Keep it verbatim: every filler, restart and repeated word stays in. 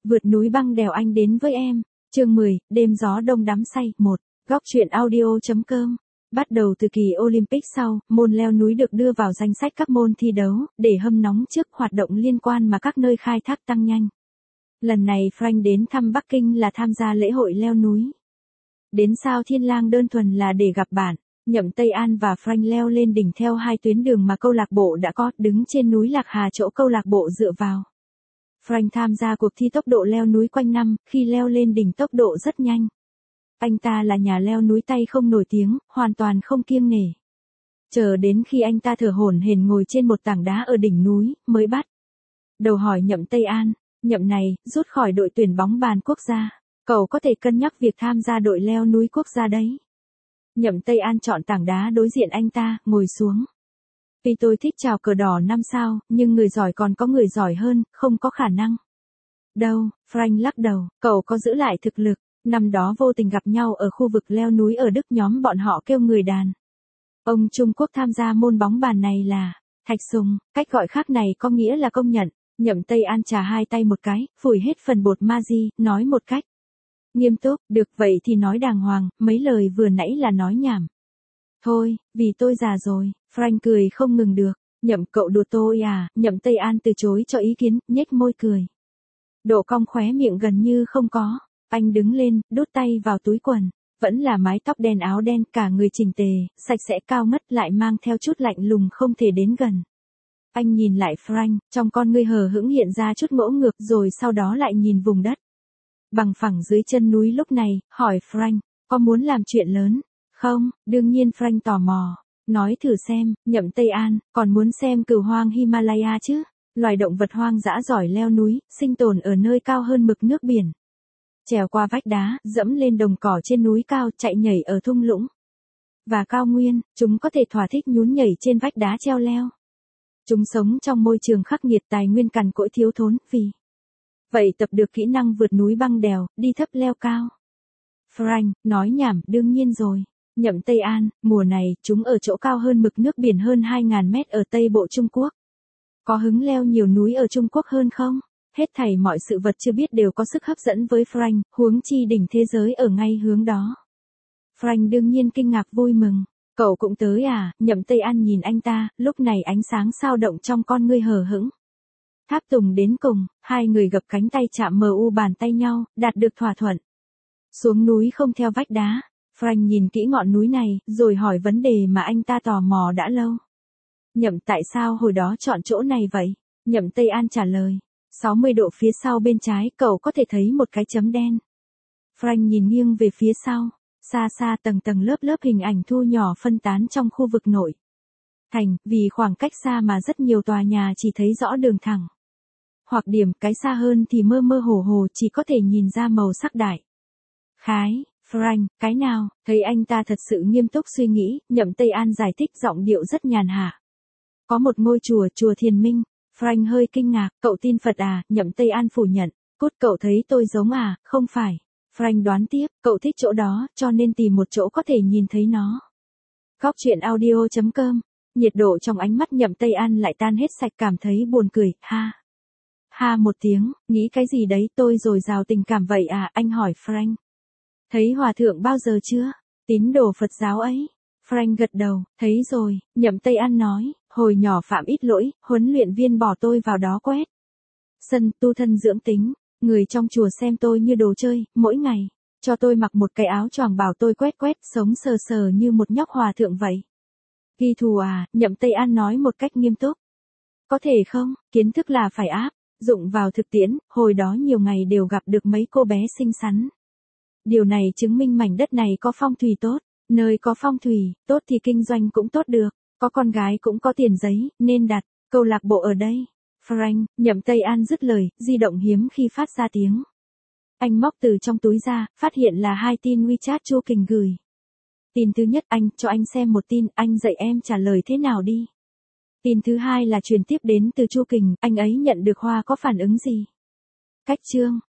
Vượt núi băng đèo anh đến với em. Chương mười, đêm gió đông đắm say. một. Góc truyện audio.com. Bắt đầu từ kỳ Olympic sau, môn leo núi được đưa vào danh sách các môn thi đấu, để hâm nóng trước hoạt động liên quan mà các nơi khai thác tăng nhanh. Lần này Frank đến thăm Bắc Kinh là tham gia lễ hội leo núi. Đến sao Thiên Lang đơn thuần là để gặp bạn. Nhậm Tây An và Frank leo lên đỉnh theo hai tuyến đường mà câu lạc bộ đã có, đứng trên núi Lạc Hà chỗ câu lạc bộ dựa vào. Frank tham gia cuộc thi tốc độ leo núi quanh năm, khi leo lên đỉnh tốc độ rất nhanh. Anh ta là nhà leo núi tay không nổi tiếng, hoàn toàn không kiêng nể. Chờ đến khi anh ta thở hổn hển ngồi trên một tảng đá ở đỉnh núi, mới bắt đầu hỏi Nhậm Tây An, Nhậm này, rút khỏi đội tuyển bóng bàn quốc gia, cậu có thể cân nhắc việc tham gia đội leo núi quốc gia đấy. Nhậm Tây An chọn tảng đá đối diện anh ta, ngồi xuống. Vì tôi thích chào cờ đỏ năm sao, nhưng người giỏi còn có người giỏi hơn, không có khả năng. Đâu, Frank lắc đầu, cậu có giữ lại thực lực. Năm đó vô tình gặp nhau ở khu vực leo núi ở Đức, nhóm bọn họ kêu người đàn ông Trung Quốc tham gia môn bóng bàn này là Thạch Sùng, cách gọi khác này có nghĩa là công nhận. Nhậm Tây An chà hai tay một cái, phủi hết phần bột Maggi, nói một cách nghiêm túc, được vậy thì nói đàng hoàng, mấy lời vừa nãy là nói nhảm. Thôi, vì tôi già rồi, Frank cười không ngừng được, Nhậm cậu đùa tôi à, Nhậm Tây An từ chối cho ý kiến, nhếch môi cười. Độ cong khóe miệng gần như không có, anh đứng lên, đút tay vào túi quần, vẫn là mái tóc đen áo đen, cả người chỉnh tề, sạch sẽ cao ngất lại mang theo chút lạnh lùng không thể đến gần. Anh nhìn lại Frank, trong con ngươi hờ hững hiện ra chút ngỗ ngược rồi sau đó lại nhìn vùng đất bằng phẳng dưới chân núi lúc này, hỏi Frank, có muốn làm chuyện lớn? Không, đương nhiên Frank tò mò. Nói thử xem, Nhậm Tây An, còn muốn xem cừu hoang Himalaya chứ? Loài động vật hoang dã giỏi leo núi, sinh tồn ở nơi cao hơn mực nước biển. Trèo qua vách đá, dẫm lên đồng cỏ trên núi cao, chạy nhảy ở thung lũng và cao nguyên, chúng có thể thỏa thích nhún nhảy trên vách đá treo leo. Chúng sống trong môi trường khắc nghiệt, tài nguyên cằn cỗi thiếu thốn, vì vậy tập được kỹ năng vượt núi băng đèo, đi thấp leo cao. Frank, nói nhảm, đương nhiên rồi. Nhậm Tây An, mùa này, chúng ở chỗ cao hơn mực nước biển hơn hai nghìn mét ở Tây Bộ Trung Quốc. Có hứng leo nhiều núi ở Trung Quốc hơn không? Hết thảy mọi sự vật chưa biết đều có sức hấp dẫn với Frank, huống chi đỉnh thế giới ở ngay hướng đó. Frank đương nhiên kinh ngạc vui mừng. Cậu cũng tới à? Nhậm Tây An nhìn anh ta, lúc này ánh sáng sao động trong con ngươi hờ hững. Tháp tùng đến cùng, hai người gập cánh tay chạm mờ u bàn tay nhau, đạt được thỏa thuận. Xuống núi không theo vách đá. Frank nhìn kỹ ngọn núi này, rồi hỏi vấn đề mà anh ta tò mò đã lâu. Nhậm, tại sao hồi đó chọn chỗ này vậy? Nhậm Tây An trả lời. sáu mươi độ phía sau bên trái, cậu có thể thấy một cái chấm đen. Frank nhìn nghiêng về phía sau. Xa xa tầng tầng lớp lớp hình ảnh thu nhỏ phân tán trong khu vực nội thành, vì khoảng cách xa mà rất nhiều tòa nhà chỉ thấy rõ đường thẳng. Hoặc điểm cái xa hơn thì mơ mơ hồ hồ chỉ có thể nhìn ra màu sắc đại khái. Frank, cái nào? Thấy anh ta thật sự nghiêm túc suy nghĩ, Nhậm Tây An giải thích giọng điệu rất nhàn hạ. Có một ngôi chùa, chùa Thiền Minh. Frank hơi kinh ngạc, cậu tin Phật à? Nhậm Tây An phủ nhận. Cốt, cậu thấy tôi giống à? Không phải. Frank đoán tiếp, cậu thích chỗ đó, cho nên tìm một chỗ có thể nhìn thấy nó. Góc truyện audio.com. Nhiệt độ trong ánh mắt Nhậm Tây An lại tan hết sạch, cảm thấy buồn cười, ha. Ha một tiếng, nghĩ cái gì đấy, tôi dồi dào tình cảm vậy à? Anh hỏi Frank. Thấy hòa thượng bao giờ chưa? Tín đồ Phật giáo ấy. Frank gật đầu, thấy rồi. Nhậm Tây An nói, hồi nhỏ phạm ít lỗi, huấn luyện viên bỏ tôi vào đó quét sân, tu thân dưỡng tính. Người trong chùa xem tôi như đồ chơi, mỗi ngày cho tôi mặc một cái áo choàng bảo tôi quét quét, sống sờ sờ như một nhóc hòa thượng vậy. Ghi thù à? Nhậm Tây An nói một cách nghiêm túc. Có thể không, kiến thức là phải áp dụng vào thực tiễn, hồi đó nhiều ngày đều gặp được mấy cô bé xinh xắn. Điều này chứng minh mảnh đất này có phong thủy tốt, nơi có phong thủy tốt thì kinh doanh cũng tốt được, có con gái cũng có tiền giấy, nên đặt câu lạc bộ ở đây. Frank, Nhậm Tây An dứt lời, di động hiếm khi phát ra tiếng. Anh móc từ trong túi ra, phát hiện là hai tin WeChat Chu Kình gửi. Tin thứ nhất, anh cho anh xem một tin, anh dạy em trả lời thế nào đi. Tin thứ hai là truyền tiếp đến từ Chu Kình, anh ấy nhận được hoa có phản ứng gì? Cách chương,